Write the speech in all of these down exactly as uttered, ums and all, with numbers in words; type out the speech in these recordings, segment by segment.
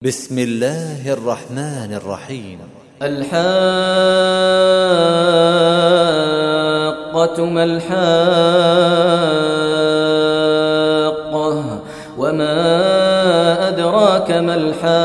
بسم الله الرحمن الرحيم. الحاقة ما الحاقة وما أدراك ما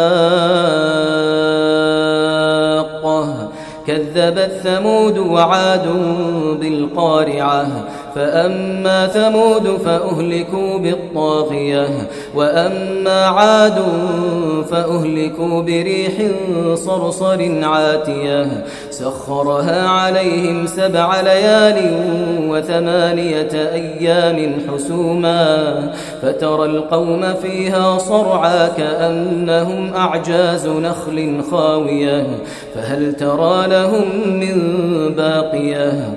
الحاقة كذبت ثمود وعاد بالقارعة فأما ثمود فأهلكوا بالطاغية وأما عاد فأهلكوا بريح صرصر عاتية سخرها عليهم سبع ليال وثمانية أيام حسوما فترى القوم فيها صرعى كأنهم أعجاز نخل خاوية فهل ترى لهم من باقية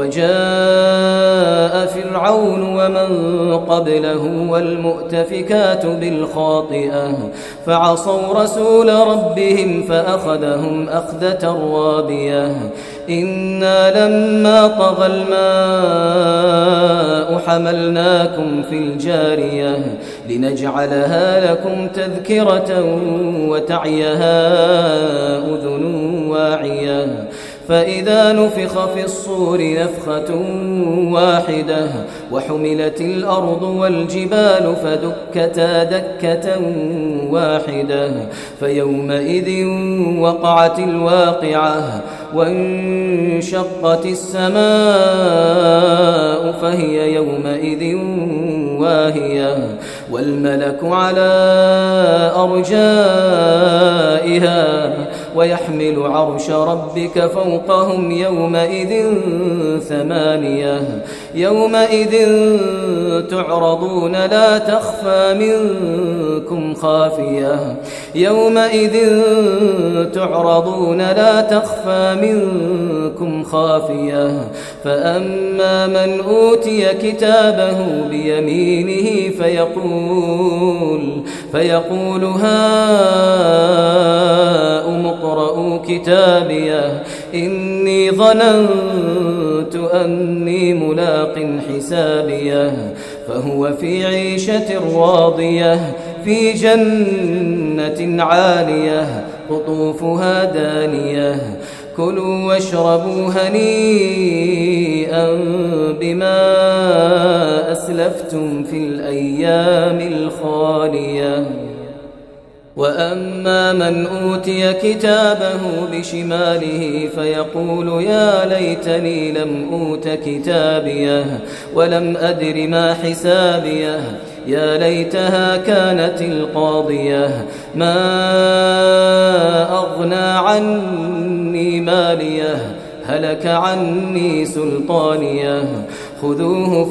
وجاء فرعون ومن قبله والمؤتفكات بالخاطئة فعصوا رسول ربهم فأخذهم أخذة رابية إنا لما طغى الماء حملناكم في الجارية لنجعلها لكم تذكرة وتعيها أذن واعية فإذا نفخ في الصور نفخة واحدة وحملت الأرض والجبال فدكتا دكة واحدة فيومئذ وقعت الواقعة وانشقت السماء فهي يومئذ واهية والملك على أرجائها ويحمل عرش ربك فوقهم يومئذ ثمانية يومئذ تعرضون لا تخفى منكم خافية يومئذ تعرضون لا تخفى منكم خافية فأما من أوتي كتابه بيمينه فيقول فيقول هاؤم اقرءوا كتابيه إني ظننت أني ملاق حسابيه فهو في عيشة راضية في جنة عالية قطوفها دانية كلوا واشربوا هنيئا بما أسلفتم في الأيام الخالية وأما من أوتي كتابه بشماله فيقول يا ليتني لم أوت كتابيه ولم أدر ما حسابيه يا ليتها كانت القاضية ما أغنى عني ماليه هلك عني سلطانيه خذوه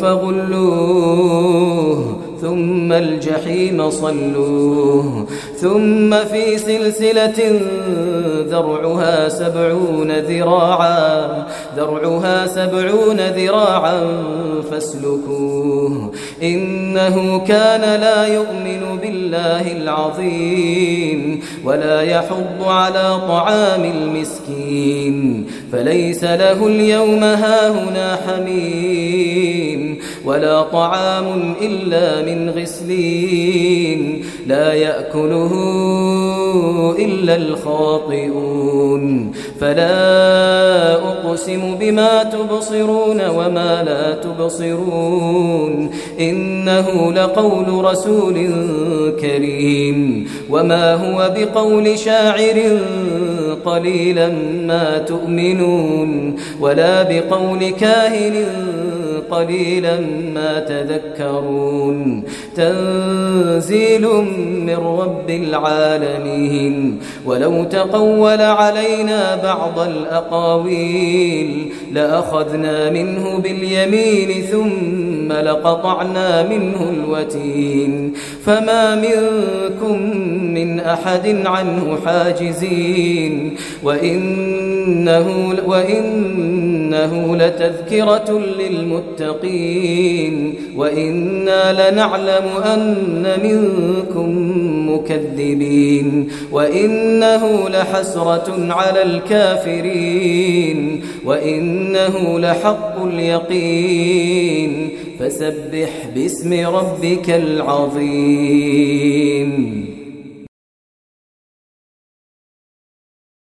فغلوه ثم الجحيم صلوه ثم في سلسلة ذرعها سبعون ذراعا ذرعها سبعون ذراعا فاسلكوه إنه كان لا يؤمن بالله العظيم ولا يحض على طعام المسكين فليس له اليوم هاهنا حميم ولا طعام إلا من غسلين لا يأكله إلا الخاطئون فلا أقسم بما تبصرون وما لا تبصرون إنه لقول رسول كريم وما هو بقول شاعر قليلا ما تؤمنون ولا بقول كاهن قليلا ما تذكرون تنزيل من رب العالمين ولو تقول علينا بعض الأقاويل لأخذنا منه باليمين ثم لقطعنا منه الوتين فما منكم من أحد عنه حاجزين وإنه, وإنه لتذكرة للمتقين وإنا لنعلم أن منكم مكذبين وإنه لحسرة على الكافرين وإنه لحق اليقين فسبح باسم ربك العظيم.